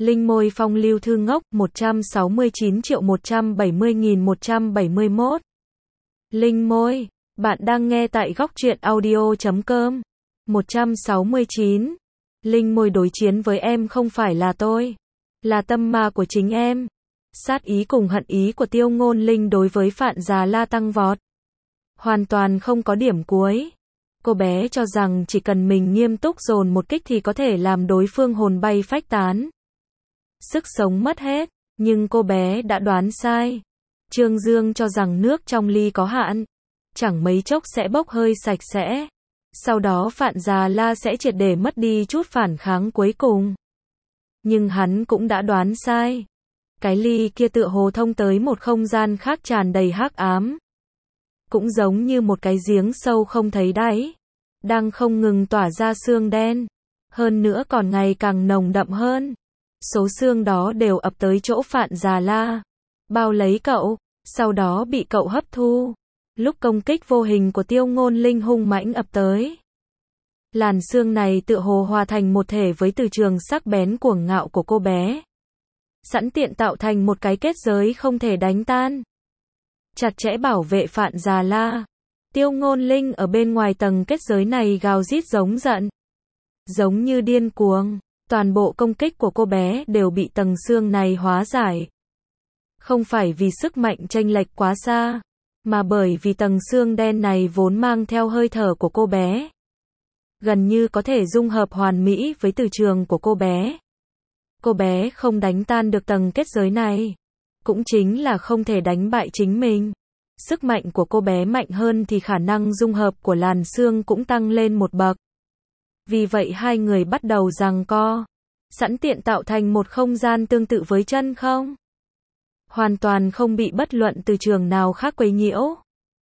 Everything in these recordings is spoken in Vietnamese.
Linh môi phong lưu thư ngốc 169.170.171. Linh môi, bạn đang nghe tại góc truyện audio.com. 169. Linh môi đối chiến với em không phải là tôi, là tâm ma của chính em. Sát ý cùng hận ý của Tiêu Ngôn Linh đối với Phạn Già La tăng vọt. Hoàn toàn không có điểm cuối. Cô bé cho rằng chỉ cần mình nghiêm túc dồn một kích thì có thể làm đối phương hồn bay phách tán, sức sống mất hết, nhưng cô bé đã đoán sai. Trương Dương cho rằng nước trong ly có hạn, chẳng mấy chốc sẽ bốc hơi sạch sẽ. Sau đó Phạn Già La sẽ triệt để mất đi chút phản kháng cuối cùng. Nhưng hắn cũng đã đoán sai. Cái ly kia tựa hồ thông tới một không gian khác tràn đầy hắc ám. Cũng giống như một cái giếng sâu không thấy đáy, đang không ngừng tỏa ra xương đen. Hơn nữa còn ngày càng nồng đậm hơn. Số xương đó đều ập tới chỗ Phạn Già La, bao lấy cậu, sau đó bị cậu hấp thu. Lúc công kích vô hình của Tiêu Ngôn Linh hung mãnh ập tới, làn xương này tựa hồ hòa thành một thể với từ trường sắc bén cuồng ngạo của cô bé, sẵn tiện tạo thành một cái kết giới không thể đánh tan, chặt chẽ bảo vệ Phạn Già La. Tiêu Ngôn Linh ở bên ngoài tầng kết giới này gào rít giống giận, giống như điên cuồng. Toàn bộ công kích của cô bé đều bị tầng xương này hóa giải. Không phải vì sức mạnh chênh lệch quá xa, mà bởi vì tầng xương đen này vốn mang theo hơi thở của cô bé, gần như có thể dung hợp hoàn mỹ với từ trường của cô bé. Cô bé không đánh tan được tầng kết giới này, cũng chính là không thể đánh bại chính mình. Sức mạnh của cô bé mạnh hơn thì khả năng dung hợp của làn xương cũng tăng lên một bậc. Vì vậy hai người bắt đầu giằng co, sẵn tiện tạo thành một không gian tương tự với chân không. Hoàn toàn không bị bất luận từ trường nào khác quấy nhiễu.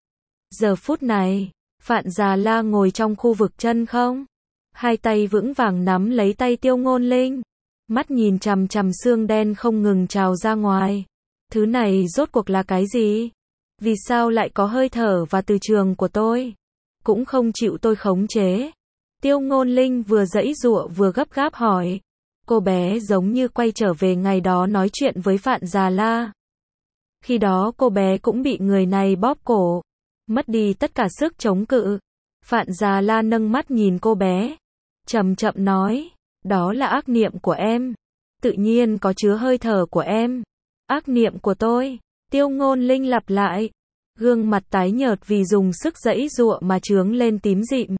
Giờ phút này, Phạn Già La ngồi trong khu vực chân không, hai tay vững vàng nắm lấy tay Tiêu Ngôn Linh, mắt nhìn chằm chằm xương đen không ngừng trào ra ngoài. Thứ này rốt cuộc là cái gì? Vì sao lại có hơi thở và từ trường của tôi, cũng không chịu tôi khống chế? Tiêu Ngôn Linh vừa giãy giụa vừa gấp gáp hỏi. Cô bé giống như quay trở về ngày đó nói chuyện với Phạn Già La. Khi đó cô bé cũng bị người này bóp cổ, mất đi tất cả sức chống cự. Phạn Già La nâng mắt nhìn cô bé, chậm chậm nói, đó là ác niệm của em, tự nhiên có chứa hơi thở của em. Ác niệm của tôi? Tiêu Ngôn Linh lặp lại, gương mặt tái nhợt vì dùng sức giãy giụa mà chướng lên tím dịm.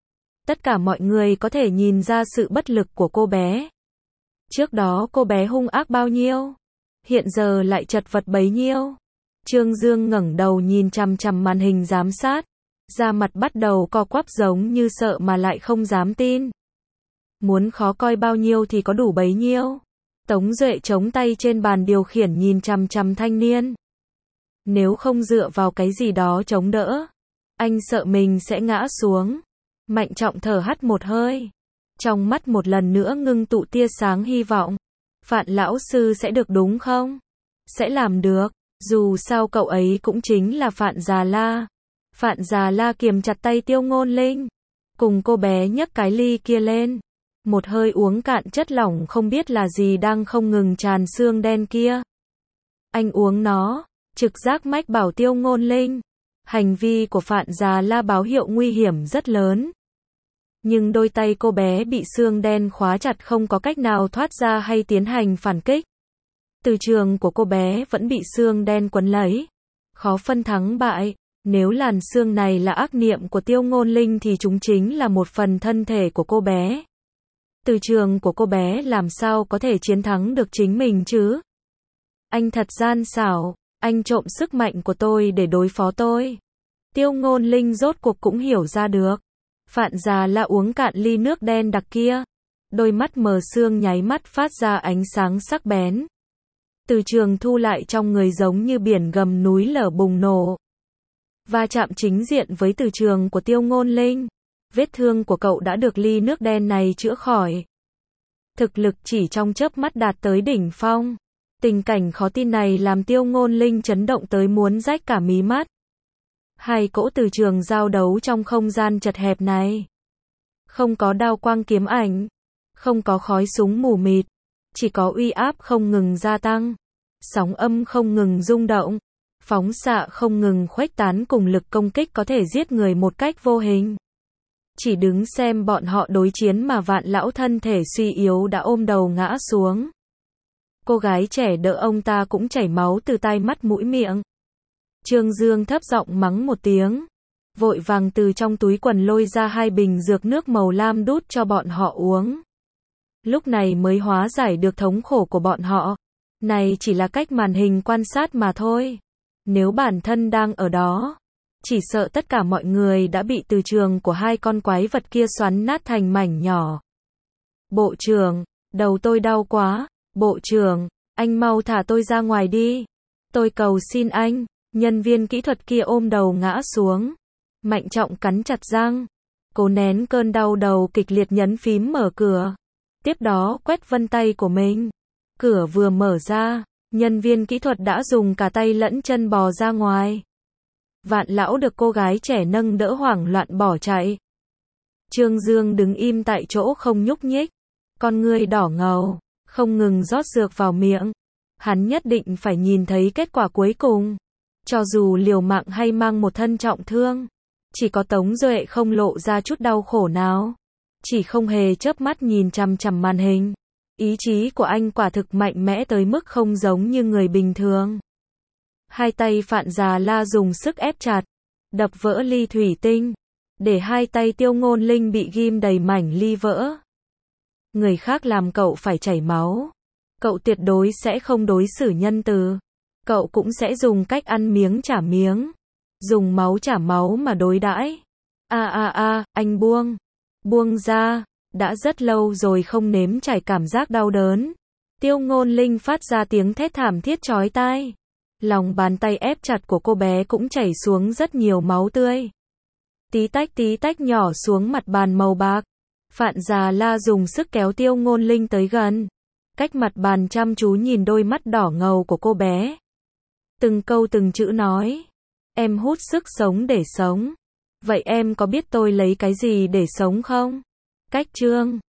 Tất cả mọi người có thể nhìn ra sự bất lực của cô bé. Trước đó cô bé hung ác bao nhiêu, hiện giờ lại chật vật bấy nhiêu. Trương Dương ngẩng đầu nhìn chằm chằm màn hình giám sát, da mặt bắt đầu co quắp giống như sợ mà lại không dám tin. Muốn khó coi bao nhiêu thì có đủ bấy nhiêu. Tống Duệ chống tay trên bàn điều khiển nhìn chằm chằm thanh niên. Nếu không dựa vào cái gì đó chống đỡ, anh sợ mình sẽ ngã xuống. Mạnh Trọng thở hắt một hơi, trong mắt một lần nữa ngưng tụ tia sáng hy vọng. Phạn lão sư sẽ được đúng không? Sẽ làm được, dù sao cậu ấy cũng chính là Phạn Già La. Phạn Già La kiềm chặt tay Tiêu Ngôn Linh, cùng cô bé nhấc cái ly kia lên, một hơi uống cạn chất lỏng không biết là gì đang không ngừng tràn xương đen kia. Anh uống nó, trực giác mách bảo Tiêu Ngôn Linh. Hành vi của Phạn Già La báo hiệu nguy hiểm rất lớn. Nhưng đôi tay cô bé bị xương đen khóa chặt không có cách nào thoát ra hay tiến hành phản kích. Từ trường của cô bé vẫn bị xương đen quấn lấy, khó phân thắng bại. Nếu làn xương này là ác niệm của Tiêu Ngôn Linh thì chúng chính là một phần thân thể của cô bé. Từ trường của cô bé làm sao có thể chiến thắng được chính mình chứ? Anh thật gian xảo, anh trộm sức mạnh của tôi để đối phó tôi. Tiêu Ngôn Linh rốt cuộc cũng hiểu ra được. Phạn Già La uống cạn ly nước đen đặc kia, đôi mắt mờ sương nháy mắt phát ra ánh sáng sắc bén. Từ trường thu lại trong người giống như biển gầm núi lở bùng nổ, va chạm chính diện với từ trường của Tiêu Ngôn Linh. Vết thương của cậu đã được ly nước đen này chữa khỏi. Thực lực chỉ trong chớp mắt đạt tới đỉnh phong. Tình cảnh khó tin này làm Tiêu Ngôn Linh chấn động tới muốn rách cả mí mắt. Hai cỗ từ trường giao đấu trong không gian chật hẹp này. Không có đao quang kiếm ảnh, không có khói súng mù mịt, Chỉ có uy áp không ngừng gia tăng, sóng âm không ngừng rung động, phóng xạ không ngừng khuếch tán cùng lực công kích có thể giết người một cách vô hình. Chỉ đứng xem bọn họ đối chiến mà Vạn lão thân thể suy yếu đã ôm đầu ngã xuống. Cô gái trẻ đỡ ông ta cũng chảy máu từ tai mắt mũi miệng. Trương Dương thấp giọng mắng một tiếng, vội vàng từ trong túi quần lôi ra 2 bình dược nước màu lam đút cho bọn họ uống. Lúc này mới hóa giải được thống khổ của bọn họ. Này chỉ là cách màn hình quan sát mà thôi. Nếu bản thân đang ở đó, chỉ sợ tất cả mọi người đã bị từ trường của 2 con quái vật kia xoắn nát thành mảnh nhỏ. Bộ trưởng, đầu tôi đau quá. Bộ trưởng, anh mau thả tôi ra ngoài đi. Tôi cầu xin anh. Nhân viên kỹ thuật kia ôm đầu ngã xuống. Mạnh Trọng cắn chặt răng, cố nén cơn đau đầu kịch liệt nhấn phím mở cửa. Tiếp đó quét vân tay của mình. Cửa vừa mở ra, nhân viên kỹ thuật đã dùng cả tay lẫn chân bò ra ngoài. Vạn lão được cô gái trẻ nâng đỡ hoảng loạn bỏ chạy. Trương Dương đứng im tại chỗ không nhúc nhích, con ngươi đỏ ngầu, không ngừng rót dược vào miệng. Hắn nhất định phải nhìn thấy kết quả cuối cùng. Cho dù liều mạng hay mang một thân trọng thương, chỉ có Tống Duệ không lộ ra chút đau khổ nào. Chỉ không hề chớp mắt nhìn chằm chằm màn hình. Ý chí của anh quả thực mạnh mẽ tới mức không giống như người bình thường. 2 tay Phạn Già La dùng sức ép chặt, đập vỡ ly thủy tinh, để 2 tay Tiêu Ngôn Linh bị ghim đầy mảnh ly vỡ. Người khác làm cậu phải chảy máu, cậu tuyệt đối sẽ không đối xử nhân từ. Cậu cũng sẽ dùng cách ăn miếng trả miếng, dùng máu trả máu mà đối đãi. Anh buông ra, đã rất lâu rồi không nếm trải cảm giác đau đớn. Tiêu Ngôn Linh phát ra tiếng thét thảm thiết chói tai. Lòng bàn tay ép chặt của cô bé cũng chảy xuống rất nhiều máu tươi. Tí tách nhỏ xuống mặt bàn màu bạc. Phạn Già La dùng sức kéo Tiêu Ngôn Linh tới gần, cách mặt bàn chăm chú nhìn đôi mắt đỏ ngầu của cô bé. Từng câu từng chữ nói, em hút sức sống để sống. Vậy em có biết tôi lấy cái gì để sống không? Cách Trương